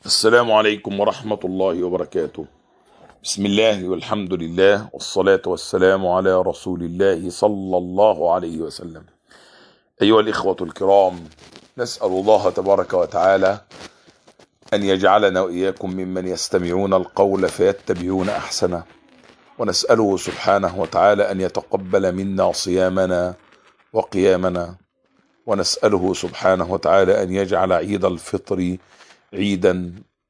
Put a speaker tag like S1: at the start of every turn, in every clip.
S1: السلام عليكم ورحمة الله وبركاته. بسم الله والحمد لله والصلاة والسلام على رسول الله صلى الله عليه وسلم. أيها الإخوة الكرام، نسأل الله تبارك وتعالى أن يجعلنا وإياكم ممن يستمعون القول فيتبعون أحسنه، ونسأله سبحانه وتعالى أن يتقبل منا صيامنا وقيامنا، ونسأله سبحانه وتعالى أن يجعل عيد الفطر عيدا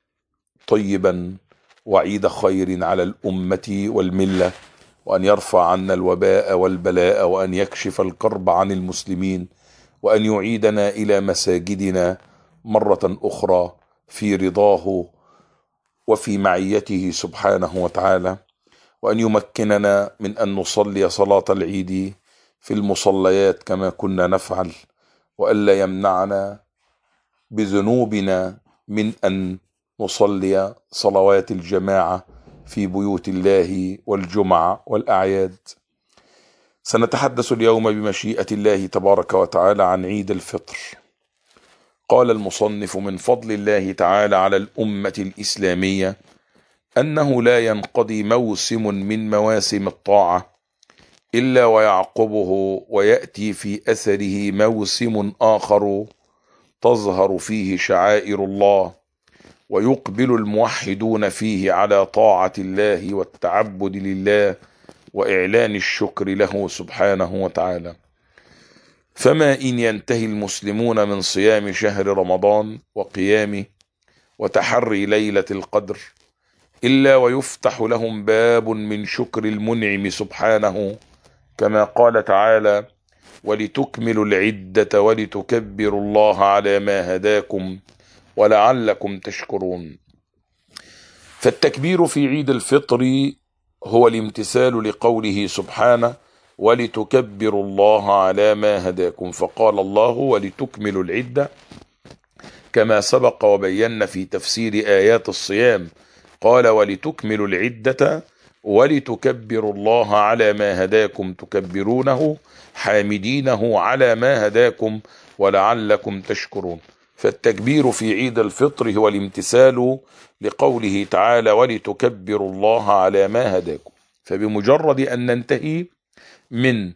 S1: طيبا وعيد خير على الأمة والملة، وأن يرفع عنا الوباء والبلاء، وأن يكشف الكرب عن المسلمين، وأن يعيدنا إلى مساجدنا مرة أخرى في رضاه وفي معيته سبحانه وتعالى، وأن يمكننا من أن نصلي صلاة العيد في المصليات كما كنا نفعل، وألا يمنعنا بذنوبنا من أن نصلي صلوات الجماعة في بيوت الله والجمعة والأعياد. سنتحدث اليوم بمشيئة الله تبارك وتعالى عن عيد الفطر. قال المصنف: من فضل الله تعالى على الأمة الإسلامية أنه لا ينقضي موسم من مواسم الطاعة إلا ويعقبه ويأتي في أثره موسم آخر تظهر فيه شعائر الله، ويقبل الموحدون فيه على طاعة الله والتعبد لله وإعلان الشكر له سبحانه وتعالى. فما إن ينتهي المسلمون من صيام شهر رمضان وقيامه وتحري ليلة القدر إلا ويفتح لهم باب من شكر المنعم سبحانه، كما قال تعالى: ولتكملوا العدة ولتكبروا الله على ما هداكم ولعلكم تشكرون. فالتكبير في عيد الفطر هو الامتثال لقوله سبحانه: ولتكبروا الله على ما هداكم، فقال الله: ولتكملوا العدة، كما سبق وبينا في تفسير آيات الصيام، قال: ولتكملوا العدة ولتكبروا الله على ما هداكم تكبرونه حامدينه على ما هداكم ولعلكم تشكرون. فالتكبير في عيد الفطر هو الامتثال لقوله تعالى: ولتكبروا الله على ما هداكم. فبمجرد أن ننتهي من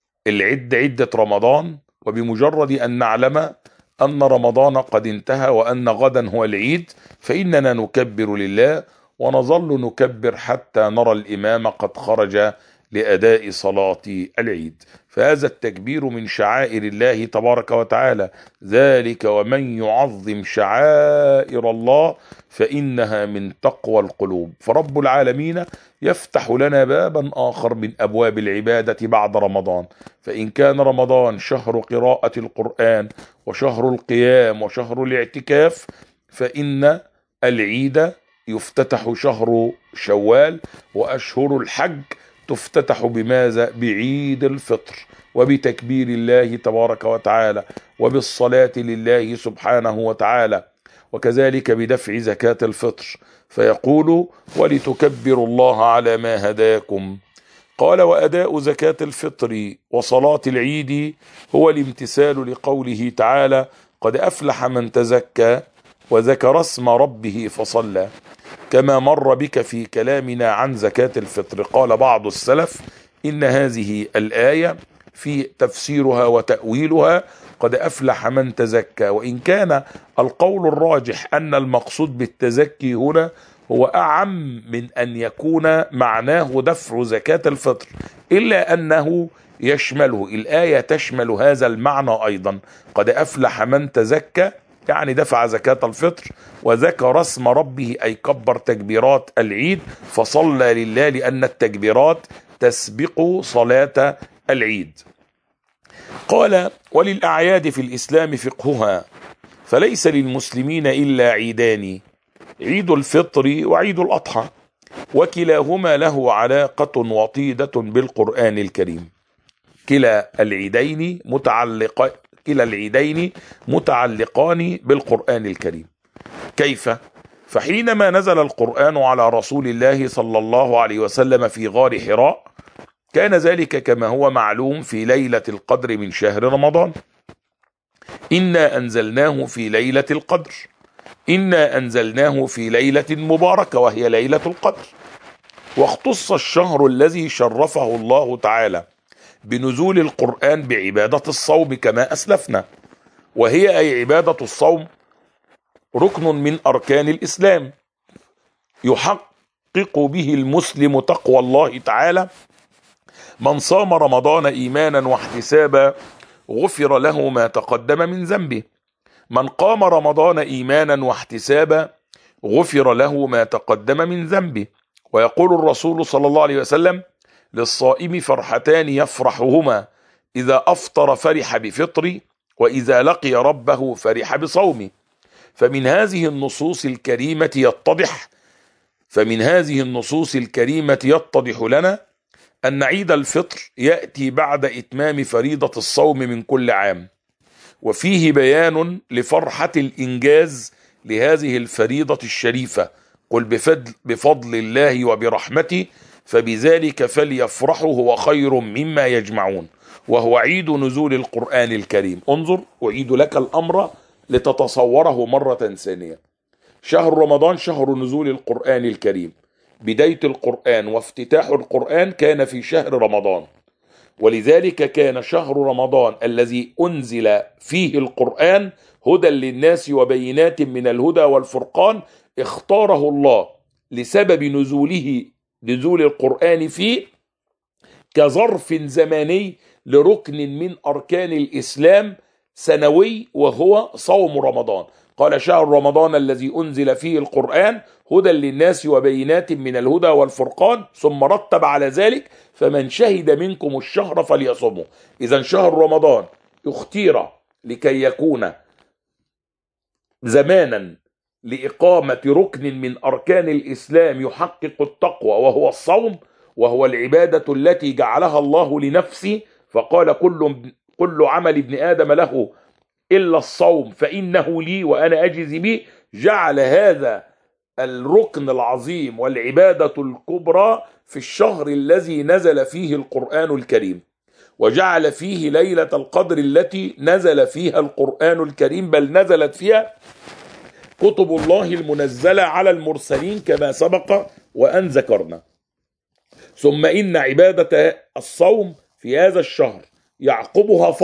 S1: عدة رمضان، وبمجرد أن نعلم أن رمضان قد انتهى وأن غدا هو العيد، فإننا نكبر لله، ونظل نكبر حتى نرى الإمام قد خرج لأداء صلاة العيد. فهذا التكبير من شعائر الله تبارك وتعالى، ذلك ومن يعظم شعائر الله فإنها من تقوى القلوب. فرب العالمين يفتح لنا بابا آخر من أبواب العبادة بعد رمضان. فإن كان رمضان شهر قراءة القرآن وشهر القيام وشهر الاعتكاف، فإن العيد يفتتح شهر شوال، وأشهر الحج تفتتح بماذا؟ بعيد الفطر، وبتكبير الله تبارك وتعالى، وبالصلاة لله سبحانه وتعالى، وكذلك بدفع زكاة الفطر. فيقول: ولتكبروا الله على ما هداكم. قال: وأداء زكاة الفطر وصلاة العيد هو الامتثال لقوله تعالى: قد أفلح من تزكى وذكر اسم ربه فصلى، كما مر بك في كلامنا عن زكاة الفطر. قال بعض السلف: إن هذه الآية في تفسيرها وتأويلها قد أفلح من تزكى، وإن كان القول الراجح أن المقصود بالتزكي هنا هو أعم من أن يكون معناه دفع زكاة الفطر، إلا أنه يشمله الآية، تشمل هذا المعنى أيضا. قد أفلح من تزكى يعني دفع زكاة الفطر، وذكر اسم ربه أي كبر تكبيرات العيد، فصلى لله لأن التكبيرات تسبق صلاة العيد. قال: وللأعياد في الإسلام فقهها، فليس للمسلمين إلا عيدان: عيد الفطر وعيد الأضحى، وكلاهما له علاقة وطيدة بالقرآن الكريم. كلا العيدين متعلقان بالقرآن الكريم. كيف؟ فحينما نزل القرآن على رسول الله صلى الله عليه وسلم في غار حراء، كان ذلك كما هو معلوم في ليلة القدر من شهر رمضان. إنا أنزلناه في ليلة القدر، إنا أنزلناه في ليلة مباركة وهي ليلة القدر. واختص الشهر الذي شرفه الله تعالى بنزول القرآن بعبادة الصوم كما أسلفنا، وهي أي عبادة الصوم ركن من أركان الإسلام يحقق به المسلم تقوى الله تعالى. من صام رمضان إيمانا واحتسابا غفر له ما تقدم من ذنبه. من قام رمضان إيمانا واحتسابا غفر له ما تقدم من ذنبه. ويقول الرسول صلى الله عليه وسلم: للصائم فرحتان يفرحهما، إذا أفطر فرح بفطره، وإذا لقي ربه فرح بصومه. فمن هذه النصوص الكريمة يتضح لنا أن عيد الفطر يأتي بعد إتمام فريضة الصوم من كل عام، وفيه بيان لفرحة الإنجاز لهذه الفريضة الشريفة. قل بفضل الله وبرحمته فبذلك فليفرحوا هو خير مما يجمعون، وهو عيد نزول القرآن الكريم. انظر، أعيد لك الأمر لتتصوره مرة ثانية. شهر رمضان شهر نزول القرآن الكريم، بداية القرآن وافتتاح القرآن كان في شهر رمضان، ولذلك كان شهر رمضان الذي أنزل فيه القرآن هدى للناس وبينات من الهدى والفرقان اختاره الله لسبب نزول القرآن فيه كظرف زماني لركن من أركان الإسلام سنوي، وهو صوم رمضان. قال: شهر رمضان الذي أنزل فيه القرآن هدى للناس وبينات من الهدى والفرقان، ثم رتب على ذلك: فمن شهد منكم الشهر فليصمه. إذن شهر رمضان اختير لكي يكون زمانا لإقامة ركن من أركان الإسلام يحقق التقوى، وهو الصوم، وهو العبادة التي جعلها الله لنفسه، فقال: كل عمل ابن آدم له إلا الصوم فإنه لي وأنا أجزي به. جعل هذا الركن العظيم والعبادة الكبرى في الشهر الذي نزل فيه القرآن الكريم، وجعل فيه ليلة القدر التي نزل فيها القرآن الكريم، بل نزلت فيها كتب الله المنزلة على المرسلين كما سبق وأن ذكرنا. ثم إن عبادة الصوم في هذا الشهر يعقبها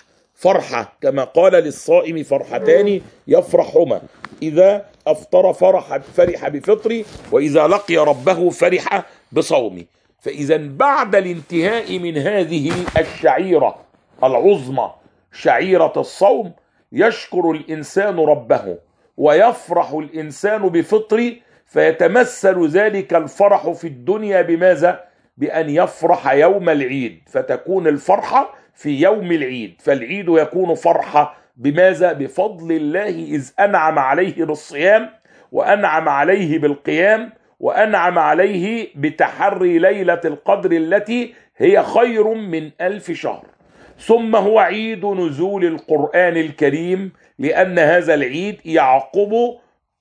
S1: فرحة، كما قال: للصائم فرحتان يفرحهما، إذا أفطر فرح بفطره، وإذا لقي ربه فرح بصومه. فإذا بعد الانتهاء من هذه الشعيرة العظمى شعيرة الصوم يشكر الإنسان ربه ويفرح الإنسان بفطره، فيتمثل ذلك الفرح في الدنيا بماذا؟ بأن يفرح يوم العيد، فتكون الفرحة في يوم العيد. فالعيد يكون فرحة بماذا؟ بفضل الله، إذ أنعم عليه بالصيام، وأنعم عليه بالقيام، وأنعم عليه بتحري ليلة القدر التي هي خير من 1000 شهر. ثم هو عيد نزول القرآن الكريم، لأن هذا العيد يعقب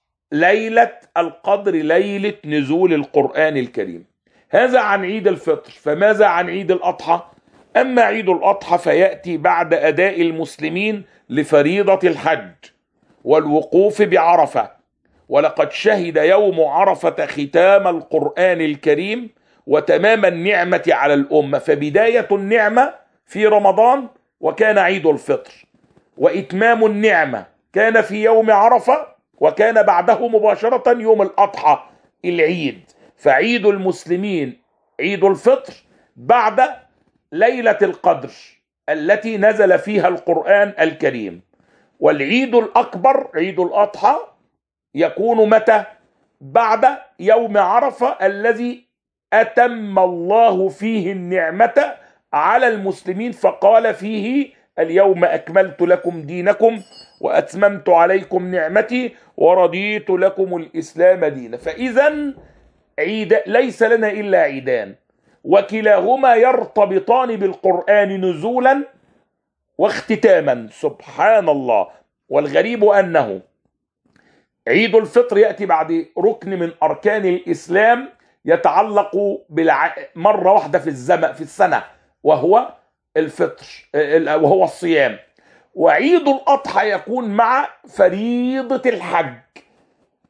S1: ليلة القدر، ليلة نزول القرآن الكريم. هذا عن عيد الفطر. فماذا عن عيد الأضحى؟ أما عيد الأضحى فيأتي بعد أداء المسلمين لفريضة الحج والوقوف بعرفة، ولقد شهد يوم عرفة ختام القرآن الكريم وتمام النعمة على الأمة. فبداية النعمة في رمضان وكان عيد الفطر، وإتمام النعمة كان في يوم عرفة، وكان بعده مباشرة يوم الأضحى العيد. فعيد المسلمين عيد الفطر بعد ليلة القدر التي نزل فيها القرآن الكريم. والعيد الأكبر عيد الأضحى يكون متى؟ بعد يوم عرفة الذي أتم الله فيه النعمة على المسلمين، فقال فيه: اليوم أكملت لكم دينكم وأتممت عليكم نعمتي ورضيت لكم الإسلام دينا. فإذا عيد ليس لنا إلا عيدان، وكلاهما يرتبطان بالقرآن نزولا واختتاما. سبحان الله. والغريب أنه عيد الفطر يأتي بعد ركن من أركان الإسلام يتعلق مرة واحدة في السنة، وهو الفطر، وهو الصيام. وعيد الأضحى يكون مع فريضة الحج،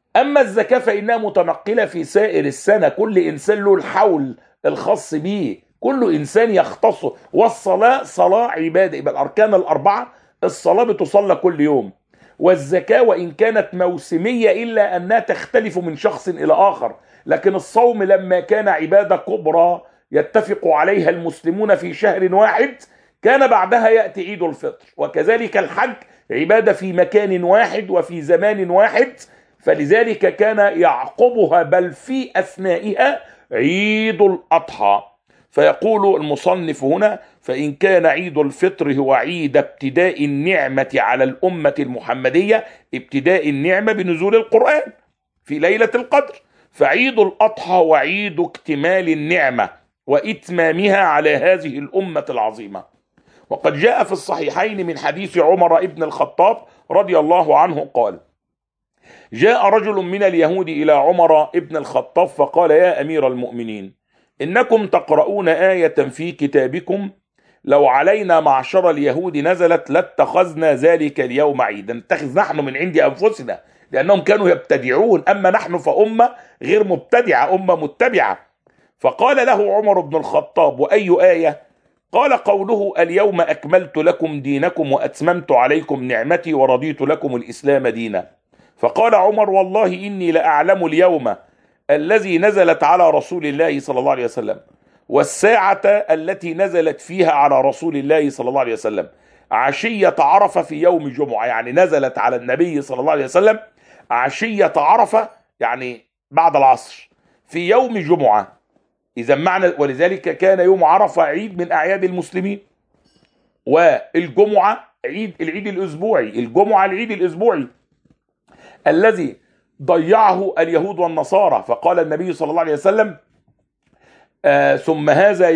S1: أما الزكاة فإنها متنقلة في سائر السنة، كل إنسان له الحول الخاص به، كل إنسان يختصه. والصلاة صلاة عبادة، يبقى الأركان الأربعة الصلاة بتصلى كل يوم. والزكاة وإن كانت موسمية إلا أنها تختلف من شخص إلى آخر، لكن الصوم لما كان عبادة كبرى يتفق عليها المسلمون في شهر واحد كان بعدها يأتي عيد الفطر. وكذلك الحج عبادة في مكان واحد وفي زمان واحد، فلذلك كان يعقبها بل في أثنائها عيد الأضحى. فيقول المصنف هنا: فإن كان عيد الفطر هو عيد ابتداء النعمة على الأمة المحمدية، ابتداء النعمة بنزول القرآن في ليلة القدر، فعيد الأضحى هو عيد اكتمال النعمة وإتمامها على هذه الأمة العظيمة. وقد جاء في الصحيحين من حديث عمر ابن الخطاب رضي الله عنه قال: جاء رجل من اليهود إلى عمر ابن الخطاب فقال: يا أمير المؤمنين، إنكم تقرؤون آية في كتابكم لو علينا معشر اليهود نزلت لاتخذنا ذلك اليوم عيدا. نتخذ نحن من عند أنفسنا، لأنهم كانوا يبتدعون، أما نحن فأمة غير مبتدعة، أمة متبعة. فقال له عمر بن الخطاب: وأي آية؟ قال: قوله: اليوم أكملت لكم دينكم وأتممت عليكم نعمتي ورضيت لكم الإسلام دينا. فقال عمر: والله إني لأعلم اليوم الذي نزلت على رسول الله صلى الله عليه وسلم والساعة التي نزلت فيها على رسول الله صلى الله عليه وسلم عشية عرفة في يوم جمعة، يعني نزلت على النبي صلى الله عليه وسلم عشية عرفة، يعني بعد العصر في يوم جمعة. إذا معنى ولذلك كان يوم عرفة عيد من أعياد المسلمين، والجمعة العيد الأسبوعي، الجمعة العيد الأسبوعي الذي ضيعه اليهود والنصارى. فقال النبي صلى الله عليه وسلم: ثم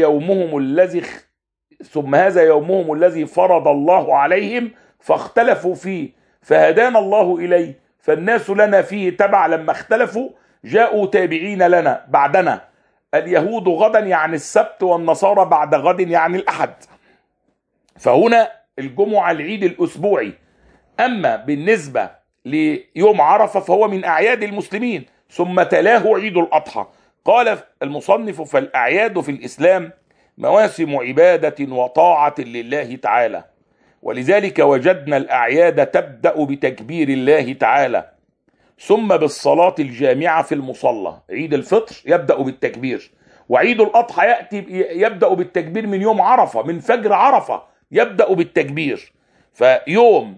S1: هذا يومهم الذي فرض الله عليهم فاختلفوا فيه فهدانا الله إليه، فالناس لنا فيه تبع. لما اختلفوا جاءوا تابعين لنا بعدنا، اليهود غدا يعني السبت والنصارى بعد غد يعني الأحد. فهنا الجمعة العيد الأسبوعي. أما بالنسبة ليوم عرفة فهو من أعياد المسلمين، ثم تلاه عيد الأضحى. قال المصنف: فالأعياد في الإسلام مواسم عبادة وطاعة لله تعالى، ولذلك وجدنا الأعياد تبدأ بتكبير الله تعالى، ثم بالصلاة الجامعة في المصلى. عيد الفطر يبدأ بالتكبير، وعيد الأضحى يبدأ بالتكبير من يوم عرفة، من فجر عرفة يبدأ بالتكبير. فيوم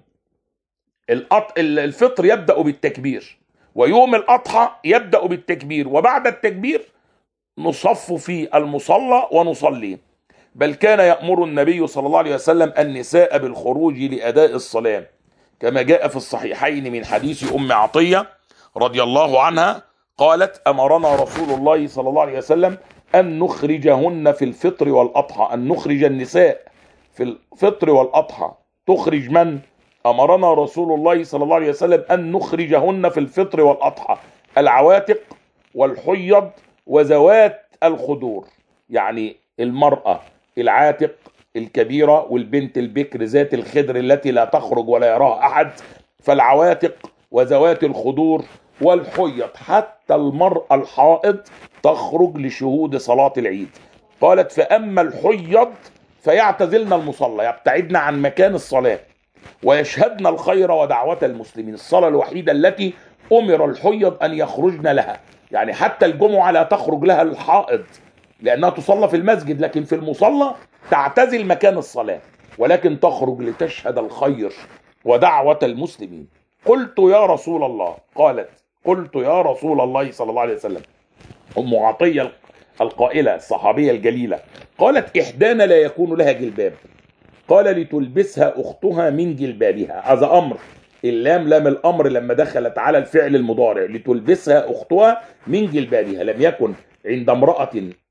S1: الفطر يبدأ بالتكبير، ويوم الأضحى يبدأ بالتكبير، وبعد التكبير نصف في المصلى ونصلي. بل كان يأمر النبي صلى الله عليه وسلم النساء بالخروج لأداء الصلاة، كما جاء في الصحيحين من حديث أم عطية رضي الله عنها قالت: أمرنا رسول الله صلى الله عليه وسلم أن نخرجهن في الفطر والأضحى، أن نخرج النساء في الفطر والأضحى. تخرج من؟ أمرنا رسول الله صلى الله عليه وسلم أن نخرجهن في الفطر والأضحى: العواتق والحيض وذوات الخدور، يعني المرأة العاتق الكبيرة والبنت البكر ذات الخدر التي لا تخرج ولا يراها أحد، فالعواتق وذوات الخدور والحيض، حتى المرأة الحائض تخرج لشهود صلاة العيد. قالت: فأما الحيض فيعتزلن المصلى، يبتعدن عن مكان الصلاة، ويشهدن الخير ودعوة المسلمين. الصلاة الوحيدة التي أمر الحيض أن يخرجن لها، يعني حتى الجمعة لا تخرج لها الحائض لأنها تصلى في المسجد، لكن في المصلى تعتزل مكان الصلاة، ولكن تخرج لتشهد الخير ودعوة المسلمين. قلت: يا رسول الله. قالت: قلت: يا رسول الله صلى الله عليه وسلم. أم عطية القائلة الصحابية الجليلة قالت: إحدانا لا يكون لها جلباب. قال: لتلبسها أختها من جلبابها. هذا أمر، اللام لام الأمر لما دخلت على الفعل المضارع، لتلبسها أختها من جلبابها. لم يكن عند امرأة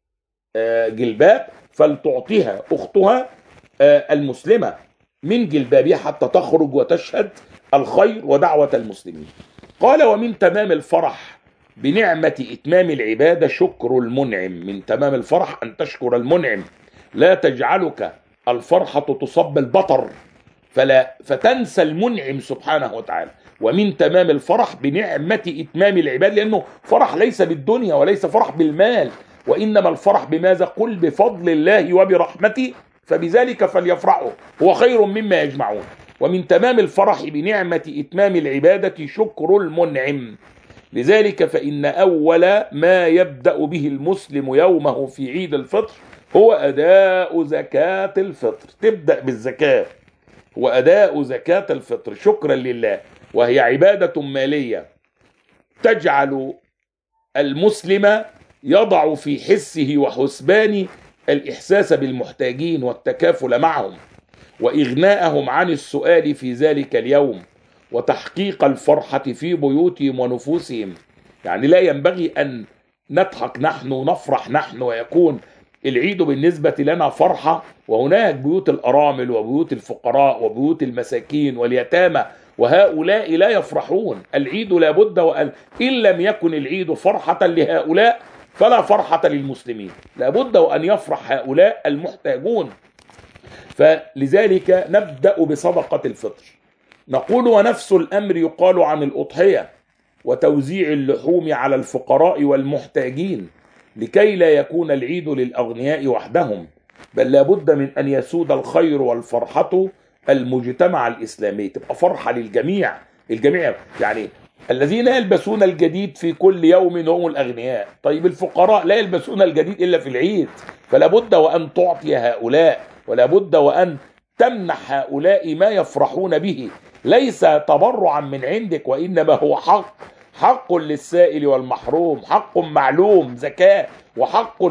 S1: جلباب فلتعطيها أختها المسلمة من جلبابها حتى تخرج وتشهد الخير ودعوة المسلمين. قال: ومن تمام الفرح بنعمة إتمام العبادة شكر المنعم. من تمام الفرح أن تشكر المنعم، لا تجعلك الفرحة تصب البطر فتنسى المنعم سبحانه وتعالى. ومن تمام الفرح بنعمة إتمام العباد، لأنه فرح ليس بالدنيا وليس فرح بالمال، وإنما الفرح بماذا؟ قل بفضل الله وبرحمته فبذلك فليفرحوا هو خير مما يجمعون. ومن تمام الفرح بنعمة إتمام العبادة شكر المنعم. لذلك فإن أول ما يبدأ به المسلم يومه في عيد الفطر هو أداء زكاة الفطر. تبدأ بالزكاة وأداء زكاة الفطر شكرا لله، وهي عبادة مالية تجعل المسلم يضع في حسه وحسبانه الإحساس بالمحتاجين والتكافل معهم وإغناءهم عن السؤال في ذلك اليوم وتحقيق الفرحة في بيوتهم ونفوسهم. يعني لا ينبغي أن نضحك نحن ونفرح نحن ويكون العيد بالنسبة لنا فرحة، وهناك بيوت الأرامل وبيوت الفقراء وبيوت المساكين واليتامى وهؤلاء لا يفرحون. العيد لابد إن لم يكن العيد فرحة لهؤلاء فلا فرحة للمسلمين، لابد وأن يفرح هؤلاء المحتاجون. فلذلك نبدأ بصدقة الفطر. نقول ونفس الأمر يقال عن الأضحية وتوزيع اللحوم على الفقراء والمحتاجين، لكي لا يكون العيد للأغنياء وحدهم، بل لابد من أن يسود الخير والفرحة المجتمع الإسلامي، تبقى فرحة للجميع. الجميع يعني الذين يلبسون الجديد في كل يوم هم الأغنياء، طيب الفقراء لا يلبسون الجديد إلا في العيد، فلابد وأن تعطي هؤلاء ولابد وأن تمنح هؤلاء ما يفرحون به، ليس تبرعا من عندك، وإنما هو حق للسائل والمحروم، حق معلوم زكاة، وحق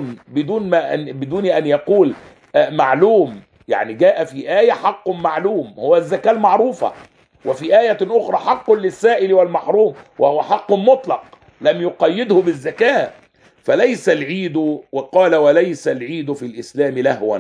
S1: بدون أن يقول معلوم. يعني جاء في آية حق معلوم هو الزكاة المعروفة، وفي آية أخرى حق للسائل والمحروم وهو حق مطلق لم يقيده بالزكاة. فليس العيد، وقال وليس العيد في الإسلام لهوا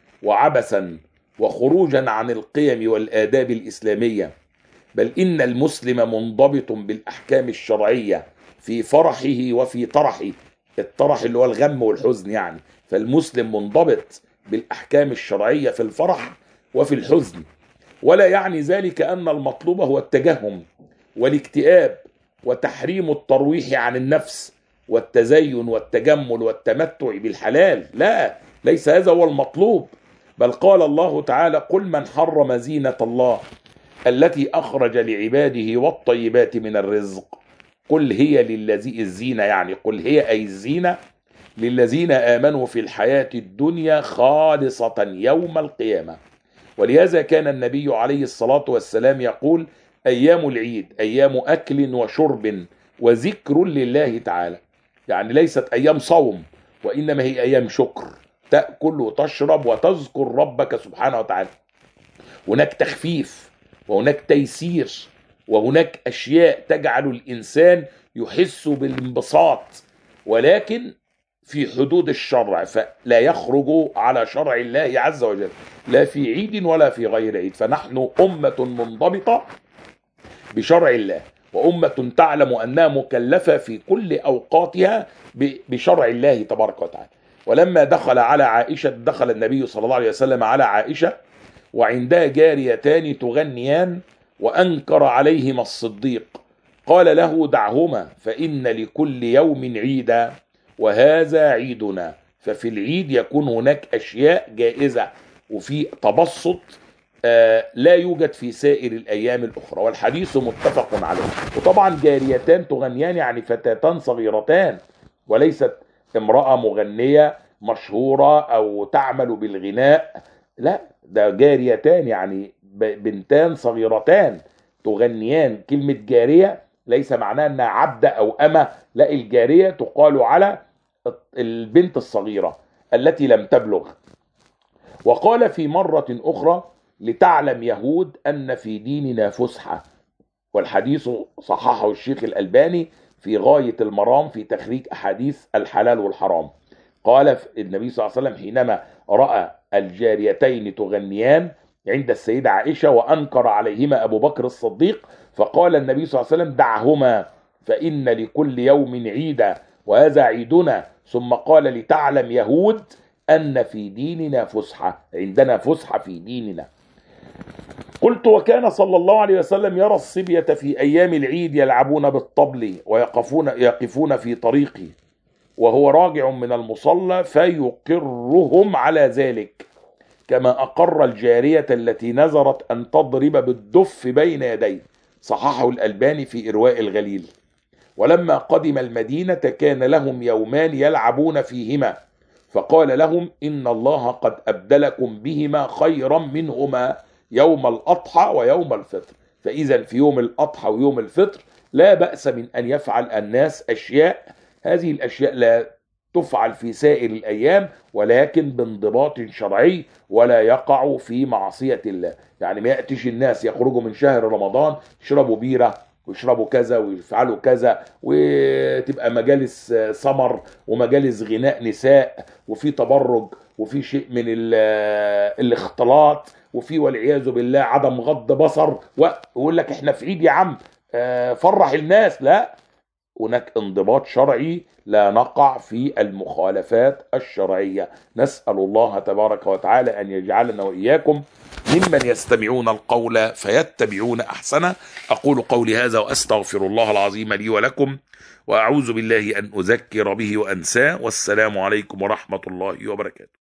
S1: وعبثا وخروجا عن القيم والآداب الإسلامية، بل إن المسلم منضبط بالأحكام الشرعية في فرحه وفي طرحه. الطرح اللي هو الغم والحزن يعني، فالمسلم منضبط بالأحكام الشرعية في الفرح وفي الحزن. ولا يعني ذلك أن المطلوب هو التجهم والاكتئاب وتحريم الترويح عن النفس والتزين والتجمل والتمتع بالحلال، لا، ليس هذا هو المطلوب. بل قال الله تعالى قل من حرم زينة الله التي أخرج لعباده والطيبات من الرزق قل هي للذي الزينة، يعني قل هي أي الزينة للذين آمنوا في الحياة الدنيا خالصة يوم القيامة. ولهذا كان النبي عليه الصلاة والسلام يقول أيام العيد أيام أكل وشرب وذكر لله تعالى، يعني ليست أيام صوم وإنما هي أيام شكر، تأكل وتشرب وتذكر ربك سبحانه وتعالى. هناك تخفيف وهناك تيسير وهناك أشياء تجعل الإنسان يحس بالانبساط، ولكن في حدود الشرع، فلا يخرج على شرع الله عز وجل لا في عيد ولا في غير عيد. فنحن أمة منضبطة بشرع الله، وأمة تعلم أنها مكلفة في كل أوقاتها بشرع الله تبارك وتعالى. ولما دخل على عائشة، دخل النبي صلى الله عليه وسلم على عائشة وعندها جاريتان تغنيان وأنكر عليهما الصديق، قال له دعهما فإن لكل يوم عيدا وهذا عيدنا. ففي العيد يكون هناك أشياء جائزة وفي تبسط لا يوجد في سائر الأيام الأخرى، والحديث متفق عليه. وطبعا جاريتان تغنيان يعني فتاتان صغيرتان، وليست امرأة مغنية مشهورة أو تعمل بالغناء، لا، ده جاريتان يعني بنتان صغيرتان تغنيان. كلمة جارية ليس معناها أنها عبدة أو أمة، لا، الجارية تقال على البنت الصغيرة التي لم تبلغ. وقال في مرة أخرى لتعلم يهود أن في ديننا فسحة، والحديث صححه الشيخ الألباني في غاية المرام في تخريج أحاديث الحلال والحرام. قال النبي صلى الله عليه وسلم حينما رأى الجاريتين تغنيان عند السيدة عائشة وأنكر عليهما أبو بكر الصديق، فقال النبي صلى الله عليه وسلم دعهما فإن لكل يوم عيدا وهذا عيدنا. ثم قال لتعلم يهود أن في ديننا فسحة، عندنا فسحة في ديننا. قلت: وكان صلى الله عليه وسلم يرى الصبية في أيام العيد يلعبون بالطبل يقفون في طريقه وهو راجع من المصلى فيقرهم على ذلك، كما أقر الجارية التي نذرت أن تضرب بالدف بين يديه. صححه الألباني في إرواء الغليل. ولما قدم المدينة كان لهم يومان يلعبون فيهما، فقال لهم: إن الله قد أبدلكم بهما خيرا منهما يوم الأضحى ويوم الفطر. فإذا في يوم الأضحى ويوم الفطر لا بأس من أن يفعل الناس أشياء، هذه الأشياء لا تفعل في سائر الأيام ولكن بانضباط شرعي ولا يقع في معصية الله. يعني ما يأتيش الناس يخرجوا من شهر رمضان يشربوا بيرة ويشربوا كذا ويفعلوا كذا، وتبقى مجالس سمر ومجالس غناء نساء وفي تبرج وفي شيء من الاختلاط وفي والعياذ بالله عدم غض بصر، ويقول لك احنا في عيد يا عم فرح الناس. لا، هناك انضباط شرعي لا نقع في المخالفات الشرعية. نسأل الله تبارك وتعالى أن يجعلنا وإياكم ممن يستمعون القول فيتبعون أحسنه. أقول قولي هذا وأستغفر الله العظيم لي ولكم، وأعوذ بالله أن أذكر به وأنساه. والسلام عليكم ورحمة الله وبركاته.